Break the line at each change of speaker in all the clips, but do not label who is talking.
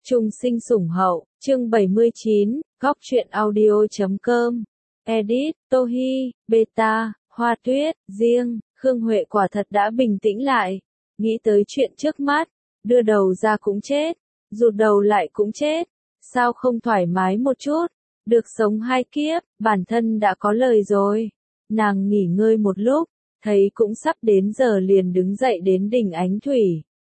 Trung sinh sủng hậu, chương 79, góc truyện audio.com. Edit, Tô Hi, Beta, Hoa Tuyết, riêng, Khương Huệ quả thật đã bình tĩnh lại. Nghĩ tới chuyện trước mắt, đưa đầu ra cũng chết, rụt đầu lại cũng chết. Sao không thoải mái một chút, được sống hai kiếp, bản thân đã có lời rồi. Nàng nghỉ ngơi một lúc, thấy cũng sắp đến giờ liền đứng dậy đến đỉnh Ánh Thủy.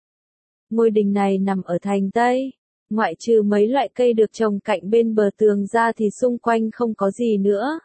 Ngôi đình này nằm ở thành Tây. Ngoại trừ mấy loại cây được trồng cạnh bên bờ tường ra thì xung quanh không có gì nữa.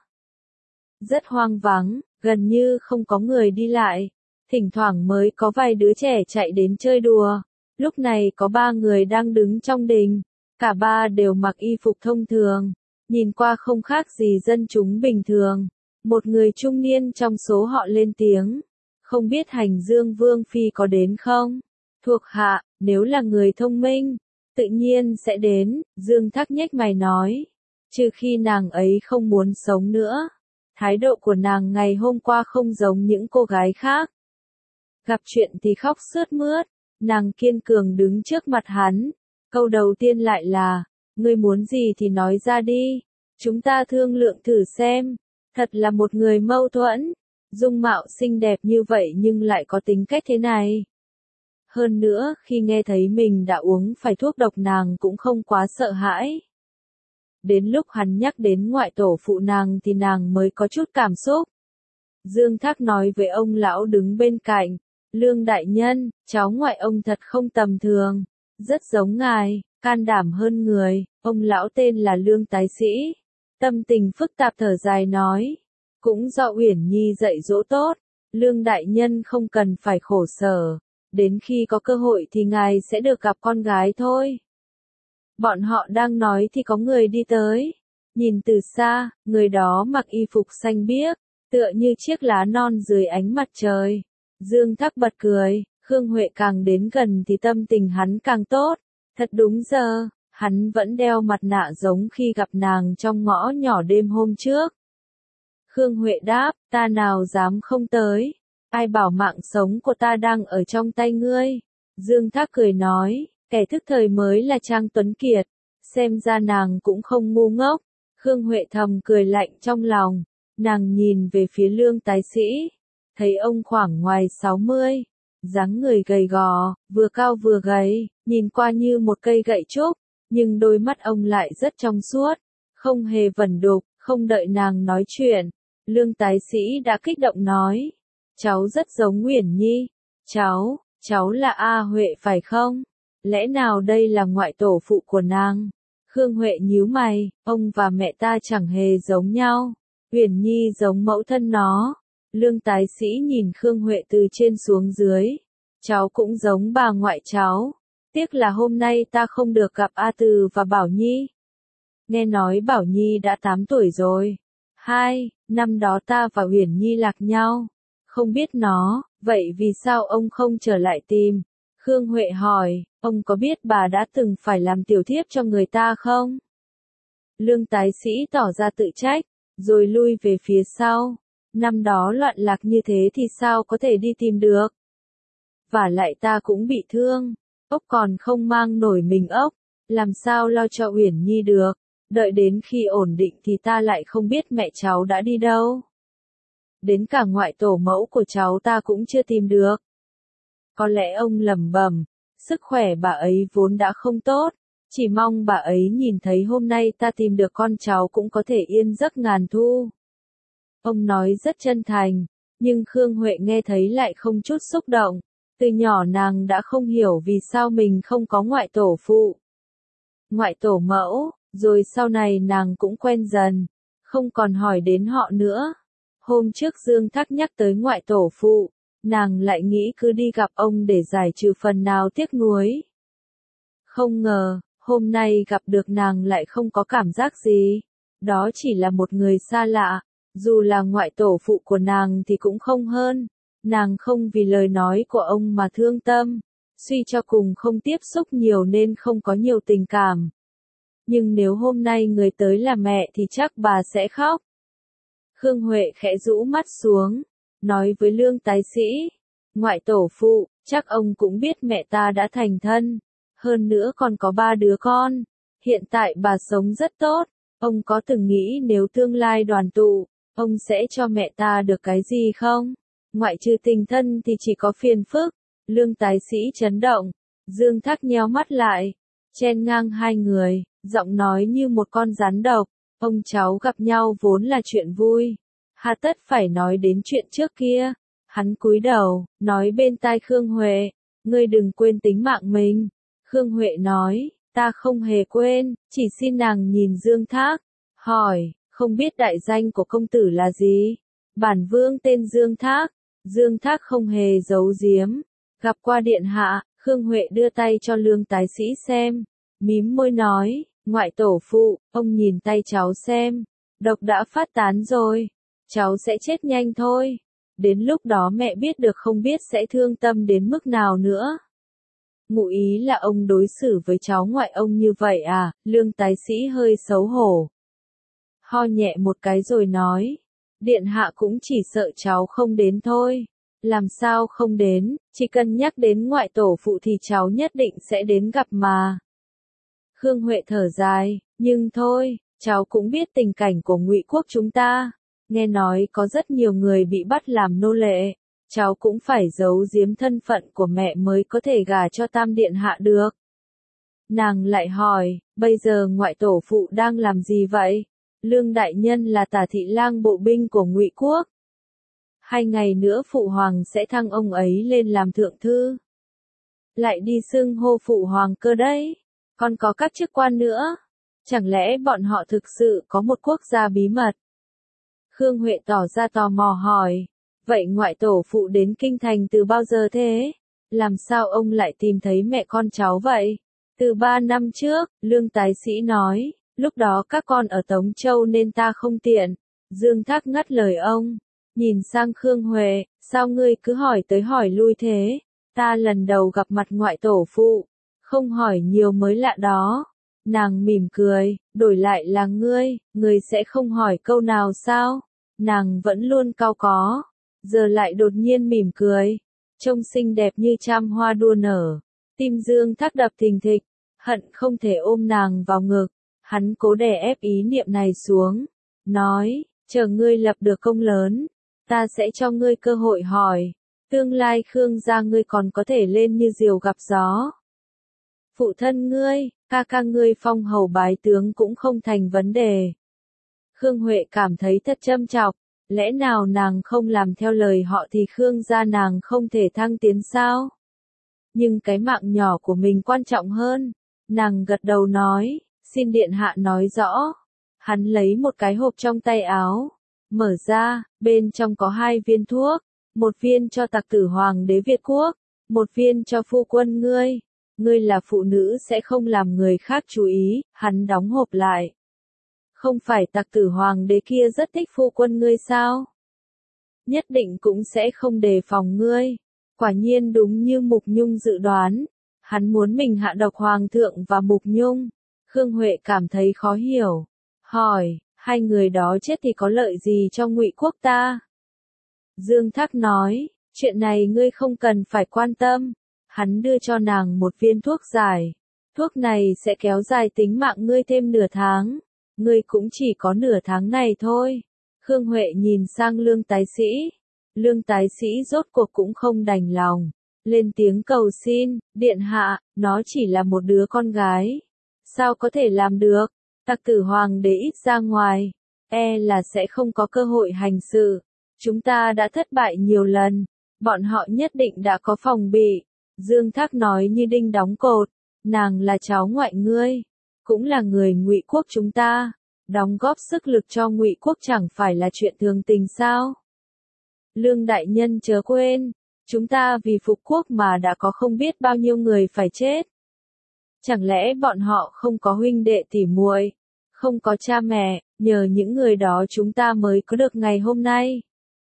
Rất hoang vắng, gần như không có người đi lại. Thỉnh thoảng mới có vài đứa trẻ chạy đến chơi đùa. Lúc này có 3 người đang đứng trong đình. Cả 3 đều mặc y phục thông thường. Nhìn qua không khác gì dân chúng bình thường. Một người trung niên trong số họ lên tiếng. Không biết Hành Dương Vương Phi có đến không? Thuộc hạ, nếu là người thông minh, tự nhiên sẽ đến, Dương Thác nhếch mày nói. Trừ khi nàng ấy không muốn sống nữa. Thái độ của nàng ngày hôm qua không giống những cô gái khác. Gặp chuyện thì khóc sướt mướt, nàng kiên cường đứng trước mặt hắn. Câu đầu tiên lại là, ngươi muốn gì thì nói ra đi, chúng ta thương lượng thử xem. Thật là một người mâu thuẫn, dung mạo xinh đẹp như vậy nhưng lại có tính cách thế này. Hơn nữa, khi nghe thấy mình đã uống phải thuốc độc nàng cũng không quá sợ hãi. Đến lúc hắn nhắc đến ngoại tổ phụ nàng thì nàng mới có chút cảm xúc. Dương Thác nói với ông lão đứng bên cạnh, Lương đại nhân, cháu ngoại ông thật không tầm thường, rất giống ngài, can đảm hơn người. Ông lão tên là Lương Tái Sĩ, tâm tình phức tạp thở dài nói, cũng do Uyển Nhi dạy dỗ tốt, Lương đại nhân không cần phải khổ sở. Đến khi có cơ hội thì ngài sẽ được gặp con gái thôi. Bọn họ đang nói thì có người đi tới. Nhìn từ xa, người đó mặc y phục xanh biếc, tựa như chiếc lá non dưới ánh mặt trời. Dương Thác bật cười, Khương Huệ càng đến gần thì tâm tình hắn càng tốt. Thật đúng giờ, hắn vẫn đeo mặt nạ giống khi gặp nàng trong ngõ nhỏ đêm hôm trước. Khương Huệ đáp, ta nào dám không tới. Ai bảo mạng sống của ta đang ở trong tay ngươi? Dương Thác cười nói, kẻ thức thời mới là Trang Tuấn Kiệt. Xem ra nàng cũng không ngu ngốc. Khương Huệ thầm cười lạnh trong lòng. Nàng nhìn về phía Lương Tái Sĩ. Thấy ông khoảng ngoài 60. Dáng người gầy gò, vừa cao vừa gầy, nhìn qua như một cây gậy trúc. Nhưng đôi mắt ông lại rất trong suốt. Không hề vẩn đục, không đợi nàng nói chuyện. Lương Tái Sĩ đã kích động nói. Cháu rất giống Uyển Nhi. Cháu là A Huệ phải không? Lẽ nào đây là ngoại tổ phụ của nàng? Khương Huệ nhíu mày, ông và mẹ ta chẳng hề giống nhau. Uyển Nhi giống mẫu thân nó. Lương Tái Sĩ nhìn Khương Huệ từ trên xuống dưới. Cháu cũng giống bà ngoại cháu. Tiếc là hôm nay ta không được gặp A Từ và Bảo Nhi. Nghe nói Bảo Nhi đã 8 tuổi rồi. Năm đó ta và Uyển Nhi lạc nhau. Không biết nó, vậy vì sao ông không trở lại tìm? Khương Huệ hỏi, ông có biết bà đã từng phải làm tiểu thiếp cho người ta không? Lương Tái Sĩ tỏ ra tự trách, rồi lui về phía sau. Năm đó loạn lạc như thế thì sao có thể đi tìm được? Vả lại ta cũng bị thương, ốc còn không mang nổi mình ốc, làm sao lo cho Uyển Nhi được? Đợi đến khi ổn định thì ta lại không biết mẹ cháu đã đi đâu. Đến cả ngoại tổ mẫu của cháu ta cũng chưa tìm được. Có lẽ ông lẩm bẩm, sức khỏe bà ấy vốn đã không tốt, chỉ mong bà ấy nhìn thấy hôm nay ta tìm được con cháu cũng có thể yên giấc ngàn thu. Ông nói rất chân thành, nhưng Khương Huệ nghe thấy lại không chút xúc động. Từ nhỏ nàng đã không hiểu vì sao mình không có ngoại tổ phụ, ngoại tổ mẫu, rồi sau này nàng cũng quen dần, không còn hỏi đến họ nữa. Hôm trước Dương Thác nhắc tới ngoại tổ phụ, nàng lại nghĩ cứ đi gặp ông để giải trừ phần nào tiếc nuối. Không ngờ, hôm nay gặp được nàng lại không có cảm giác gì. Đó chỉ là một người xa lạ, dù là ngoại tổ phụ của nàng thì cũng không hơn. Nàng không vì lời nói của ông mà thương tâm, suy cho cùng không tiếp xúc nhiều nên không có nhiều tình cảm. Nhưng nếu hôm nay người tới là mẹ thì chắc bà sẽ khóc. Khương Huệ khẽ rũ mắt xuống, nói với Lương Tái Sĩ, ngoại tổ phụ, chắc ông cũng biết mẹ ta đã thành thân. hơn nữa còn có 3 đứa con. Hiện tại bà sống rất tốt, ông có từng nghĩ nếu tương lai đoàn tụ, ông sẽ cho mẹ ta được cái gì không? Ngoại trừ tình thân thì chỉ có phiền phức. Lương Tái Sĩ chấn động, Dương Thác nheo mắt lại, chen ngang hai người, giọng nói như một con rắn độc, ông cháu gặp nhau vốn là chuyện vui, hà tất phải nói đến chuyện trước kia. Hắn cúi đầu, nói bên tai Khương Huệ, ngươi đừng quên tính mạng mình. Khương Huệ nói, ta không hề quên, chỉ xin nàng nhìn Dương Thác, hỏi, không biết đại danh của công tử là gì? Bản vương tên Dương Thác. Dương Thác không hề giấu giếm, gặp qua điện hạ. Khương Huệ đưa tay cho Lương Tái Sĩ xem, mím môi nói, ngoại tổ phụ, ông nhìn tay cháu xem, độc đã phát tán rồi, cháu sẽ chết nhanh thôi, đến lúc đó mẹ biết được không biết sẽ thương tâm đến mức nào nữa. Ngụ ý là ông đối xử với cháu ngoại ông như vậy à? Lương Tái Sĩ hơi xấu hổ, ho nhẹ một cái rồi nói, điện hạ cũng chỉ sợ cháu không đến thôi. Làm sao không đến, chỉ cần nhắc đến ngoại tổ phụ thì cháu nhất định sẽ đến gặp mà. Khương Huệ thở dài, nhưng thôi, cháu cũng biết tình cảnh của Ngụy quốc chúng ta. Nghe nói có rất nhiều người bị bắt làm nô lệ, cháu cũng phải giấu giếm thân phận của mẹ mới có thể gả cho Tam điện hạ được. Nàng lại hỏi, bây giờ ngoại tổ phụ đang làm gì vậy? Lương đại nhân là Tả thị lang bộ binh của Ngụy quốc. 2 ngày nữa phụ hoàng sẽ thăng ông ấy lên làm thượng thư. Lại đi xưng hô phụ hoàng cơ đấy. Còn có các chức quan nữa. Chẳng lẽ bọn họ thực sự có một quốc gia bí mật? Khương Huệ tỏ ra tò mò hỏi. Vậy ngoại tổ phụ đến kinh thành từ bao giờ thế? Làm sao ông lại tìm thấy mẹ con cháu vậy? Từ 3 năm trước, Lương Tái Sĩ nói. Lúc đó các con ở Tống Châu nên ta không tiện. Dương Thác ngắt lời ông. Nhìn sang Khương Huệ, sao ngươi cứ hỏi tới hỏi lui thế? Ta lần đầu gặp mặt ngoại tổ phụ, không hỏi nhiều mới lạ đó. Nàng mỉm cười, đổi lại là ngươi sẽ không hỏi câu nào sao? Nàng vẫn luôn cau có, giờ lại đột nhiên mỉm cười, trông xinh đẹp như trăm hoa đua nở. Tim Dương Thác đập thình thịch, hận không thể ôm nàng vào ngực. Hắn cố đè ép ý niệm này xuống, nói, chờ ngươi lập được công lớn, ta sẽ cho ngươi cơ hội hỏi, tương lai Khương gia ngươi còn có thể lên như diều gặp gió. Phụ thân ngươi, ca ca ngươi phong hầu bái tướng cũng không thành vấn đề. Khương Huệ cảm thấy thật châm chọc, lẽ nào nàng không làm theo lời họ thì Khương gia nàng không thể thăng tiến sao? Nhưng cái mạng nhỏ của mình quan trọng hơn. Nàng gật đầu nói, xin điện hạ nói rõ. Hắn lấy một cái hộp trong tay áo, mở ra, bên trong có 2 viên thuốc, một viên cho tặc tử hoàng đế Việt quốc, một viên cho phu quân ngươi. Ngươi là phụ nữ sẽ không làm người khác chú ý. Hắn đóng hộp lại. Không phải tặc tử hoàng đế kia rất thích phu quân ngươi sao? Nhất định cũng sẽ không đề phòng ngươi. Quả nhiên đúng như Mục Nhung dự đoán. Hắn muốn mình hạ độc hoàng thượng và Mục Nhung. Khương Huệ cảm thấy khó hiểu. Hỏi, 2 người đó chết thì có lợi gì cho Ngụy quốc ta? Dương Thác nói, chuyện này ngươi không cần phải quan tâm. Hắn đưa cho nàng một viên thuốc giải. Thuốc này sẽ kéo dài tính mạng ngươi thêm nửa tháng. Ngươi cũng chỉ có nửa tháng này thôi. Khương Huệ nhìn sang Lương Tái Sĩ. Lương Tái Sĩ rốt cuộc cũng không đành lòng. Lên tiếng cầu xin, điện hạ, nó chỉ là một đứa con gái. Sao có thể làm được? Tặc tử hoàng đế ít ra ngoài, là sẽ không có cơ hội hành sự. Chúng ta đã thất bại nhiều lần, bọn họ nhất định đã có phòng bị. Dương Thác nói như đinh đóng cột, nàng là cháu ngoại ngươi, cũng là người Ngụy quốc chúng ta, đóng góp sức lực cho Ngụy quốc chẳng phải là chuyện thường tình sao? Lương đại nhân chớ quên, chúng ta vì phục quốc mà đã có không biết bao nhiêu người phải chết. Chẳng lẽ bọn họ không có huynh đệ tỉ muội, không có cha mẹ, nhờ những người đó chúng ta mới có được ngày hôm nay.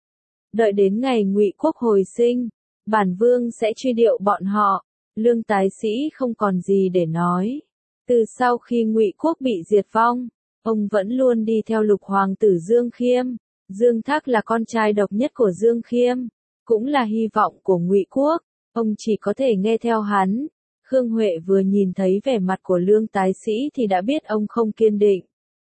Đợi đến ngày Ngụy quốc hồi sinh, bản vương sẽ truy điệu bọn họ. Lương Tái Sĩ không còn gì để nói. Từ sau khi Ngụy quốc bị diệt vong, ông vẫn luôn đi theo lục hoàng tử Dương Khiêm. Dương Thác là con trai độc nhất của Dương Khiêm, cũng là hy vọng của Ngụy quốc. Ông chỉ có thể nghe theo hắn. Khương Huệ vừa nhìn thấy vẻ mặt của Lương Tái Sĩ thì đã biết ông không kiên định.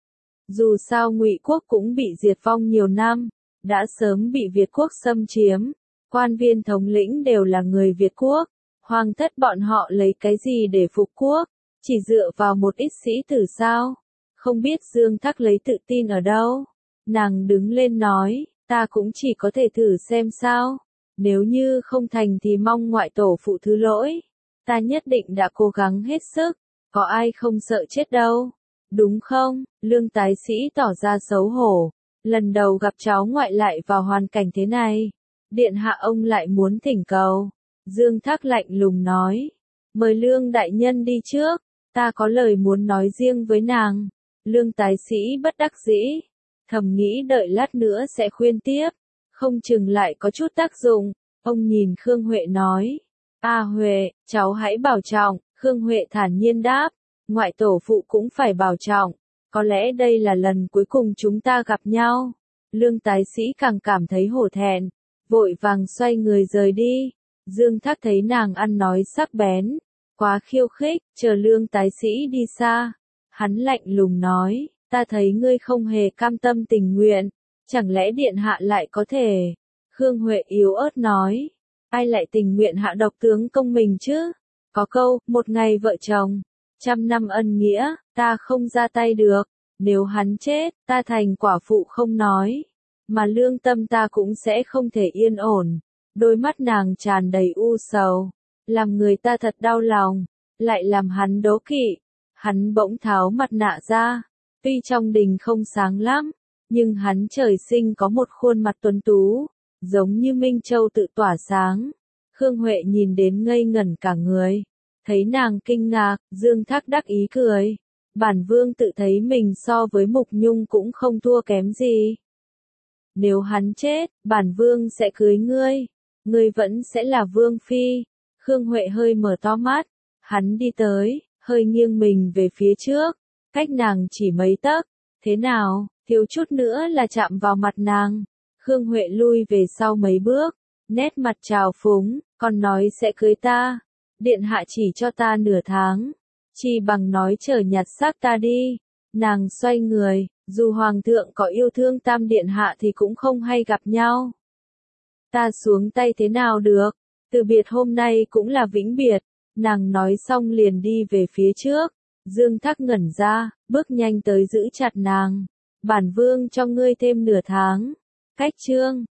Dù sao Ngụy quốc cũng bị diệt vong nhiều năm, đã sớm bị Việt quốc xâm chiếm, quan viên thống lĩnh đều là người Việt quốc, hoàng thất bọn họ lấy cái gì để phục quốc, chỉ dựa vào một ít sĩ tử sao? Không biết Dương Thác lấy tự tin ở đâu? Nàng đứng lên nói, ta cũng chỉ có thể thử xem sao, nếu như không thành thì mong ngoại tổ phụ thứ lỗi, ta nhất định đã cố gắng hết sức, có ai không sợ chết đâu, đúng không? Lương Tái Sĩ tỏ ra xấu hổ, lần đầu gặp cháu ngoại lại vào hoàn cảnh thế này, điện hạ ông lại muốn thỉnh cầu. Dương Thác lạnh lùng nói, mời Lương đại nhân đi trước, ta có lời muốn nói riêng với nàng. Lương Tái Sĩ bất đắc dĩ, thầm nghĩ đợi lát nữa sẽ khuyên tiếp, không chừng lại có chút tác dụng. Ông nhìn Khương Huệ nói, Huệ, cháu hãy bảo trọng. Khương Huệ thản nhiên đáp, ngoại tổ phụ cũng phải bảo trọng, có lẽ đây là lần cuối cùng chúng ta gặp nhau. Lương Tái Sĩ càng cảm thấy hổ thẹn, vội vàng xoay người rời đi. Dương Thác thấy nàng ăn nói sắc bén, quá khiêu khích, chờ Lương Tái Sĩ đi xa, hắn lạnh lùng nói, ta thấy ngươi không hề cam tâm tình nguyện, chẳng lẽ điện hạ lại có thể? Khương Huệ yếu ớt nói, ai lại tình nguyện hạ độc tướng công mình chứ? Có câu, một ngày vợ chồng, 100 năm ân nghĩa, ta không ra tay được, nếu hắn chết, ta thành quả phụ không nói, mà lương tâm ta cũng sẽ không thể yên ổn. Đôi mắt nàng tràn đầy u sầu, làm người ta thật đau lòng, lại làm hắn đố kỵ. Hắn bỗng tháo mặt nạ ra, tuy trong đình không sáng lắm, nhưng hắn trời sinh có một khuôn mặt tuấn tú, giống như Minh Châu tự tỏa sáng. Khương Huệ nhìn đến ngây ngẩn cả người, thấy nàng kinh ngạc, Dương Thác đắc ý cười. Bản vương tự thấy mình so với Mục Nhung cũng không thua kém gì. Nếu hắn chết, bản vương sẽ cưới ngươi, ngươi vẫn sẽ là vương phi. Khương Huệ hơi mở to mắt, hắn đi tới, hơi nghiêng mình về phía trước, cách nàng chỉ mấy tấc, thế nào, thiếu chút nữa là chạm vào mặt nàng. Khương Huệ lui về sau mấy bước, nét mặt trào phúng, còn nói sẽ cưới ta, điện hạ chỉ cho ta nửa tháng, chỉ bằng nói chờ nhặt xác ta đi. Nàng xoay người, dù hoàng thượng có yêu thương tam điện hạ thì cũng không hay gặp nhau. Ta xuống tay thế nào được, từ biệt hôm nay cũng là vĩnh biệt. Nàng nói xong liền đi về phía trước. Dương Thác ngẩn ra, bước nhanh tới giữ chặt nàng. Bản vương cho ngươi thêm nửa tháng. Cách chương